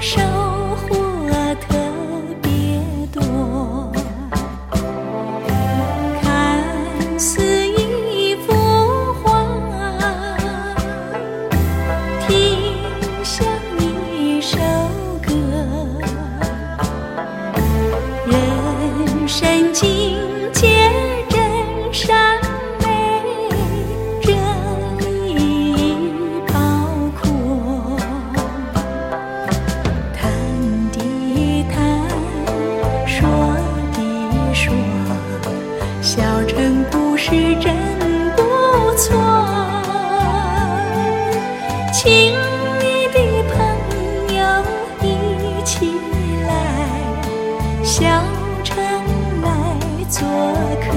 收获特别多，看似一幅画，听像一首歌，人生境界真善美，这里包括谈的谈，说的说，小城故事真不错。亲密的朋友一起来，小城来做客。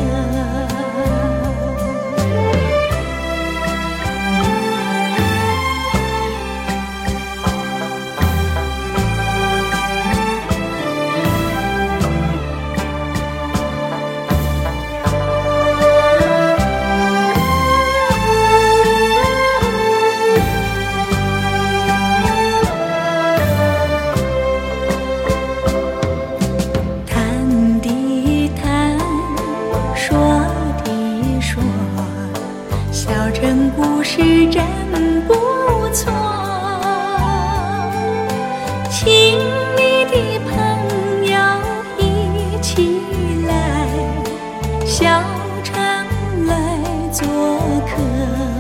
谈的谈，说的说，小城故事真不错。亲密的朋友一起来，小城来做客。